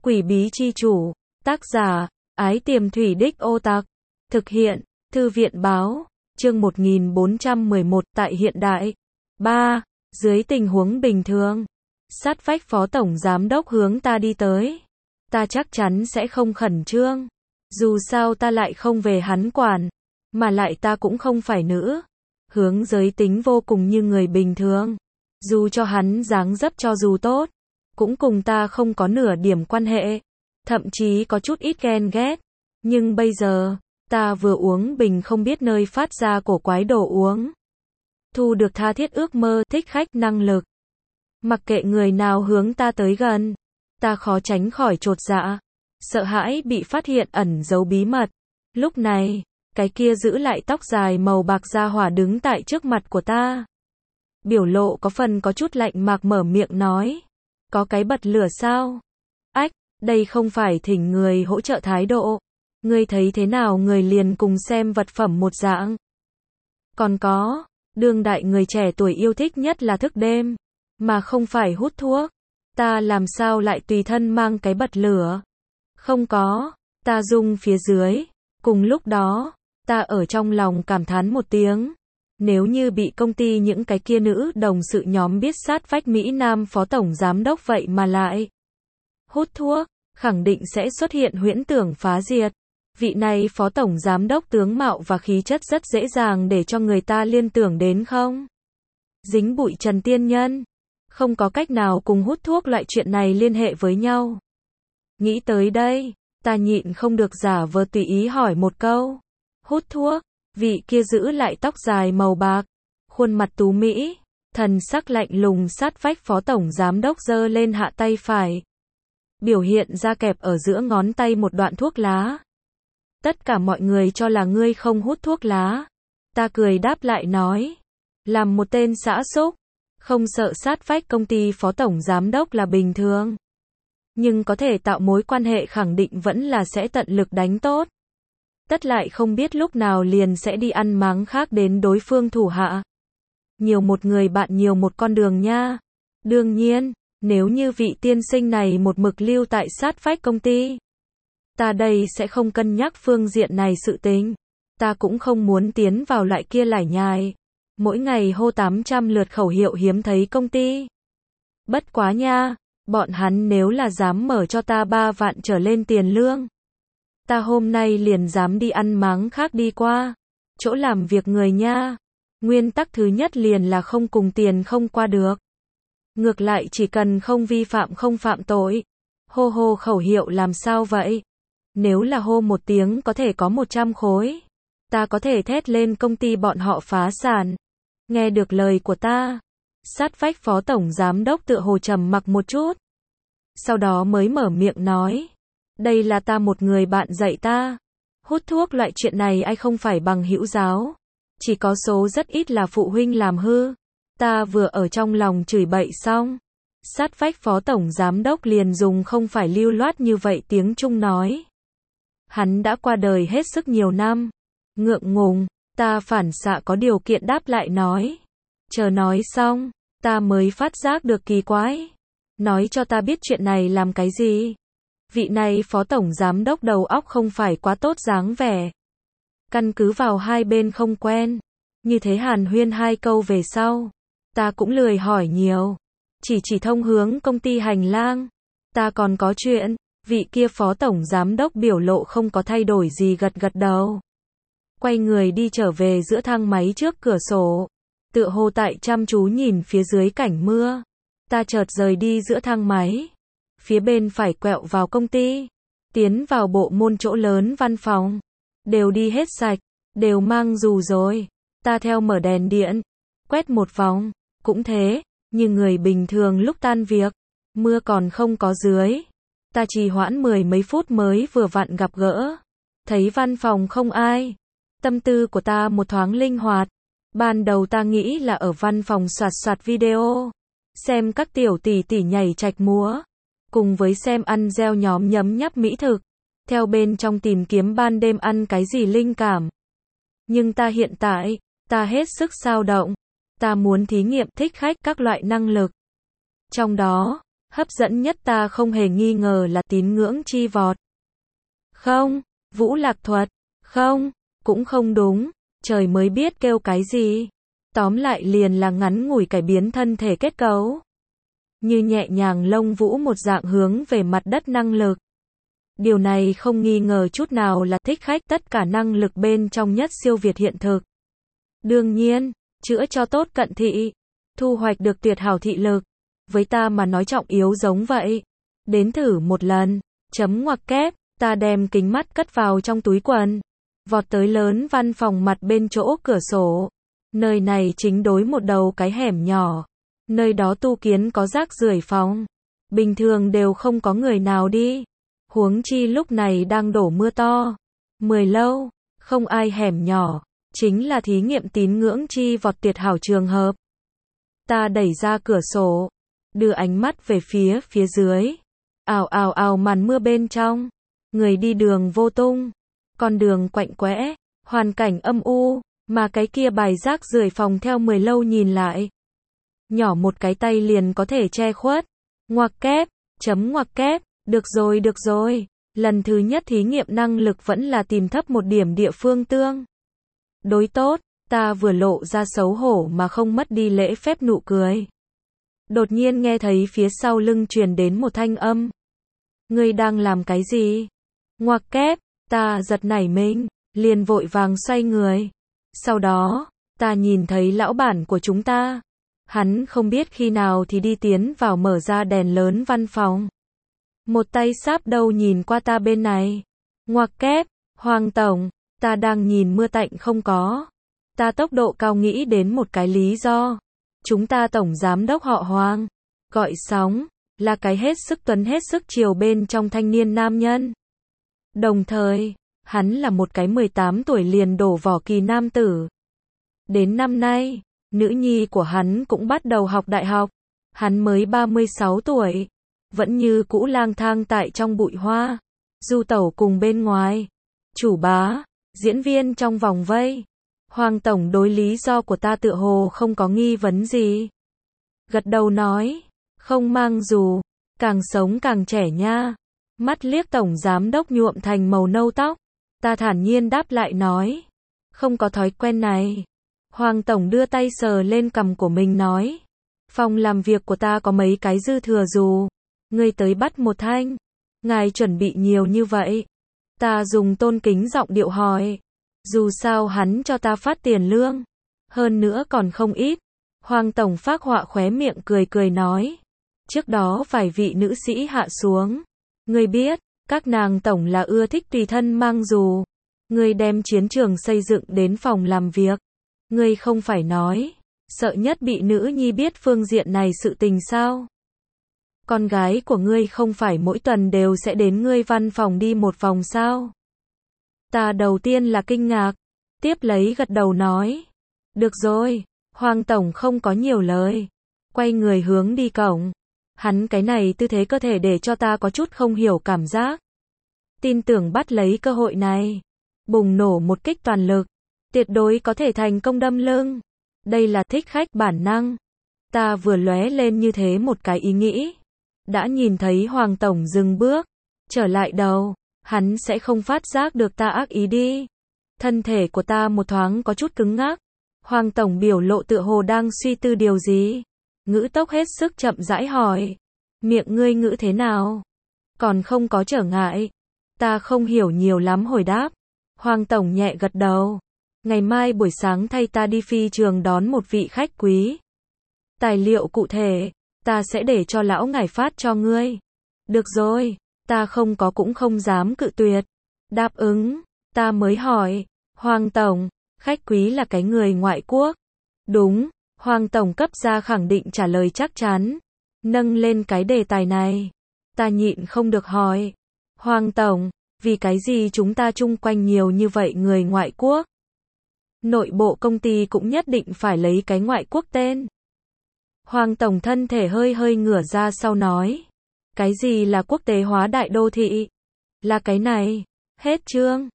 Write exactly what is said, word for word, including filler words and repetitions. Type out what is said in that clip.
Quỷ bí chi chủ, tác giả, Ái Tiềm Thủy Đích Ô Tạc, thực hiện, Thư viện báo, chương một nghìn bốn trăm mười một tại hiện đại. ba. Dưới tình huống bình thường, sát vách phó tổng giám đốc hướng ta đi tới. Ta chắc chắn sẽ không khẩn trương. Dù sao ta lại không về hắn quản, mà lại ta cũng không phải nữ. Hướng giới tính vô cùng như người bình thường. Dù cho hắn dáng dấp cho dù tốt, cũng cùng ta không có nửa điểm quan hệ. Thậm chí có chút ít ghen ghét. Nhưng bây giờ, ta vừa uống bình không biết nơi phát ra cổ quái đồ uống. Thu được tha thiết ước mơ thích khách năng lực. Mặc kệ người nào hướng ta tới gần, ta khó tránh khỏi chột dạ. Sợ hãi bị phát hiện ẩn giấu bí mật. Lúc này, cái kia giữ lại tóc dài màu bạc da hỏa đứng tại trước mặt của ta. Biểu lộ có phần có chút lạnh mạc mở miệng nói. Có cái bật lửa sao? Ách, đây không phải thỉnh người hỗ trợ thái độ. Ngươi thấy thế nào người liền cùng xem vật phẩm một dạng. Còn có, đương đại người trẻ tuổi yêu thích nhất là thức đêm, mà không phải hút thuốc. Ta làm sao lại tùy thân mang cái bật lửa? Không có, ta rung phía dưới. Cùng lúc đó, ta ở trong lòng cảm thán một tiếng. Nếu như bị công ty những cái kia nữ đồng sự nhóm biết sát vách Mỹ Nam phó tổng giám đốc vậy mà lại hút thuốc, khẳng định sẽ xuất hiện huyễn tưởng phá diệt. Vị này phó tổng giám đốc tướng mạo và khí chất rất dễ dàng để cho người ta liên tưởng đến không? Dính bụi Trần Tiên Nhân. Không có cách nào cùng hút thuốc loại chuyện này liên hệ với nhau. Nghĩ tới đây, ta nhịn không được giả vờ tùy ý hỏi một câu. Hút thuốc, vị kia giữ lại tóc dài màu bạc, khuôn mặt tú mỹ, thần sắc lạnh lùng sát vách phó tổng giám đốc giơ lên hạ tay phải. Biểu hiện ra kẹp ở giữa ngón tay một đoạn thuốc lá. Tất cả mọi người cho là ngươi không hút thuốc lá. Ta cười đáp lại nói. Làm một tên xã xúc, không sợ sát vách công ty phó tổng giám đốc là bình thường. Nhưng có thể tạo mối quan hệ khẳng định vẫn là sẽ tận lực đánh tốt. Tất lại không biết lúc nào liền sẽ đi ăn máng khác đến đối phương thủ hạ. Nhiều một người bạn nhiều một con đường nha. Đương nhiên, nếu như vị tiên sinh này một mực lưu tại sát vách công ty, ta đây sẽ không cân nhắc phương diện này sự tình. Ta cũng không muốn tiến vào loại kia lải nhải. Mỗi ngày hô tám trăm lượt khẩu hiệu hiếm thấy công ty. Bất quá nha, bọn hắn nếu là dám mở cho ta ba vạn trở lên tiền lương, ta hôm nay liền dám đi ăn máng khác đi qua. Chỗ làm việc người nha. Nguyên tắc thứ nhất liền là không cùng tiền không qua được. Ngược lại chỉ cần không vi phạm không phạm tội. Hô hô khẩu hiệu làm sao vậy? Nếu là hô một tiếng có thể có một trăm khối. Ta có thể thét lên công ty bọn họ phá sản. Nghe được lời của ta, sát vách phó tổng giám đốc tựa hồ trầm mặc một chút. Sau đó mới mở miệng nói. Đây là ta một người bạn dạy ta. Hút thuốc loại chuyện này ai không phải bằng hữu giáo. Chỉ có số rất ít là phụ huynh làm hư. Ta vừa ở trong lòng chửi bậy xong. Sát vách phó tổng giám đốc liền dùng không phải lưu loát như vậy tiếng Trung nói. Hắn đã qua đời hết sức nhiều năm. Ngượng ngùng, ta phản xạ có điều kiện đáp lại nói. Chờ nói xong, ta mới phát giác được kỳ quái. Nói cho ta biết chuyện này làm cái gì? Vị này phó tổng giám đốc đầu óc không phải quá tốt dáng vẻ. Căn cứ vào hai bên không quen. Như thế hàn huyên hai câu về sau. Ta cũng lười hỏi nhiều. Chỉ chỉ thông hướng công ty hành lang. Ta còn có chuyện. Vị kia phó tổng giám đốc biểu lộ không có thay đổi gì gật gật đầu. Quay người đi trở về giữa thang máy trước cửa sổ. Tựa hồ tại chăm chú nhìn phía dưới cảnh mưa. Ta chợt rời đi giữa thang máy. Phía bên phải quẹo vào công ty. Tiến vào bộ môn chỗ lớn văn phòng. Đều đi hết sạch. Đều mang dù rồi. Ta theo mở đèn điện. Quét một vòng. Cũng thế. Như người bình thường lúc tan việc. Mưa còn không có dưới. Ta trì hoãn mười mấy phút mới vừa vặn gặp gỡ. Thấy văn phòng không ai. Tâm tư của ta một thoáng linh hoạt. Ban đầu ta nghĩ là ở văn phòng soạt soạt video. Xem các tiểu tỷ tỷ nhảy chạch múa. Cùng với xem ăn gieo nhóm nhấm nháp mỹ thực. Theo bên trong tìm kiếm ban đêm ăn cái gì linh cảm. Nhưng ta hiện tại, ta hết sức sao động. Ta muốn thí nghiệm thích khách các loại năng lực. Trong đó, Hấp dẫn nhất ta không hề nghi ngờ là tín ngưỡng chi vọt. Không, Vũ Lạc thuật. Không, cũng không đúng. Trời mới biết kêu cái gì. Tóm lại liền là ngắn ngủi cải biến thân thể kết cấu. Như nhẹ nhàng lông vũ một dạng hướng về mặt đất năng lực. Điều này không nghi ngờ chút nào là thích khách tất cả năng lực bên trong nhất siêu việt hiện thực. Đương nhiên, chữa cho tốt cận thị, thu hoạch được tuyệt hảo thị lực. Với ta mà nói trọng yếu giống vậy. Đến thử một lần, chấm ngoặc kép, ta đem kính mắt cất vào trong túi quần. Vọt tới lớn văn phòng mặt bên chỗ cửa sổ. Nơi này chính đối một đầu cái hẻm nhỏ. Nơi đó tu kiến có rác rưởi phòng. Bình thường đều không có người nào đi. Huống chi lúc này đang đổ mưa to. Mười lâu, không ai hẻm nhỏ. Chính là thí nghiệm tín ngưỡng chi vọt tuyệt hảo trường hợp. Ta đẩy ra cửa sổ. Đưa ánh mắt về phía phía dưới. Ào ào ào màn mưa bên trong. Người đi đường vô tung. Con đường quạnh quẽ. Hoàn cảnh âm u. Mà cái kia bài rác rưởi phòng theo mười lâu nhìn lại. Nhỏ một cái tay liền có thể che khuất. Ngoặc kép. Chấm ngoặc kép. Được rồi được rồi. Lần thứ nhất thí nghiệm năng lực vẫn là tìm thấp một điểm địa phương tương đối tốt. Ta vừa lộ ra xấu hổ mà không mất đi lễ phép nụ cười. Đột nhiên nghe thấy phía sau lưng truyền đến một thanh âm. Ngươi đang làm cái gì? Ngoặc kép. Ta giật nảy mình. Liền vội vàng xoay người. Sau đó, ta nhìn thấy lão bản của chúng ta. Hắn không biết khi nào thì đi tiến vào mở ra đèn lớn văn phòng. Một tay sáp đầu nhìn qua ta bên này. Ngoặc kép. Hoàng tổng. Ta đang nhìn mưa tạnh không có. Ta tốc độ cao nghĩ đến một cái lý do. Chúng ta tổng giám đốc họ Hoàng. Gọi sóng. Là cái hết sức tuấn hết sức chiều bên trong thanh niên nam nhân. Đồng thời, hắn là một cái mười tám tuổi liền đổ vỏ kỳ nam tử. Đến năm nay, nữ nhi của hắn cũng bắt đầu học đại học. Hắn mới ba mươi sáu tuổi. Vẫn như cũ lang thang tại trong bụi hoa. Du tẩu cùng bên ngoài. Chủ bá. Diễn viên trong vòng vây. Hoàng tổng đối lý do của ta tựa hồ không có nghi vấn gì. Gật đầu nói. Không mang dù. Càng sống càng trẻ nha. Mắt liếc tổng giám đốc nhuộm thành màu nâu tóc. Ta thản nhiên đáp lại nói. Không có thói quen này. Hoàng tổng đưa tay sờ lên cằm của mình nói. Phòng làm việc của ta có mấy cái dư thừa dù. Ngươi tới bắt một thanh. Ngài chuẩn bị nhiều như vậy. Ta dùng tôn kính giọng điệu hỏi. Dù sao hắn cho ta phát tiền lương. Hơn nữa còn không ít. Hoàng tổng phác họa khóe miệng cười cười nói. Trước đó vài vị nữ sĩ hạ xuống. Ngươi biết, các nàng tổng là ưa thích tùy thân mang dù. Ngươi đem chiến trường xây dựng đến phòng làm việc. Ngươi không phải nói. Sợ nhất bị nữ nhi biết phương diện này sự tình sao? Con gái của ngươi không phải mỗi tuần đều sẽ đến ngươi văn phòng đi một vòng sao? Ta đầu tiên là kinh ngạc. Tiếp lấy gật đầu nói. Được rồi, Hoàng tổng không có nhiều lời. Quay người hướng đi cổng. Hắn cái này tư thế cơ thể để cho ta có chút không hiểu cảm giác. Tin tưởng bắt lấy cơ hội này. Bùng nổ một kích toàn lực. Tuyệt đối có thể thành công đâm lưng. Đây là thích khách bản năng. Ta vừa lóe lên như thế một cái ý nghĩ. Đã nhìn thấy Hoàng tổng dừng bước. Trở lại đầu. Hắn sẽ không phát giác được ta ác ý đi. Thân thể của ta một thoáng có chút cứng ngắc. Hoàng tổng biểu lộ tựa hồ đang suy tư điều gì. Ngữ tốc hết sức chậm rãi hỏi. Miệng ngươi ngữ thế nào? Còn không có trở ngại. Ta không hiểu nhiều lắm hồi đáp. Hoàng tổng nhẹ gật đầu. Ngày mai buổi sáng thay ta đi phi trường đón một vị khách quý. Tài liệu cụ thể, ta sẽ để cho lão ngài phát cho ngươi. Được rồi, ta không có cũng không dám cự tuyệt. Đáp ứng, ta mới hỏi. Hoàng tổng, khách quý là cái người ngoại quốc. Đúng, Hoàng tổng cấp ra khẳng định trả lời chắc chắn. Nâng lên cái đề tài này. Ta nhịn không được hỏi. Hoàng tổng, vì cái gì chúng ta chung quanh nhiều như vậy người ngoại quốc? Nội bộ công ty cũng nhất định phải lấy cái ngoại quốc tên. Hoàng tổng thân thể hơi hơi ngửa ra sau nói. Cái gì là quốc tế hóa đại đô thị? Là cái này. Hết chương.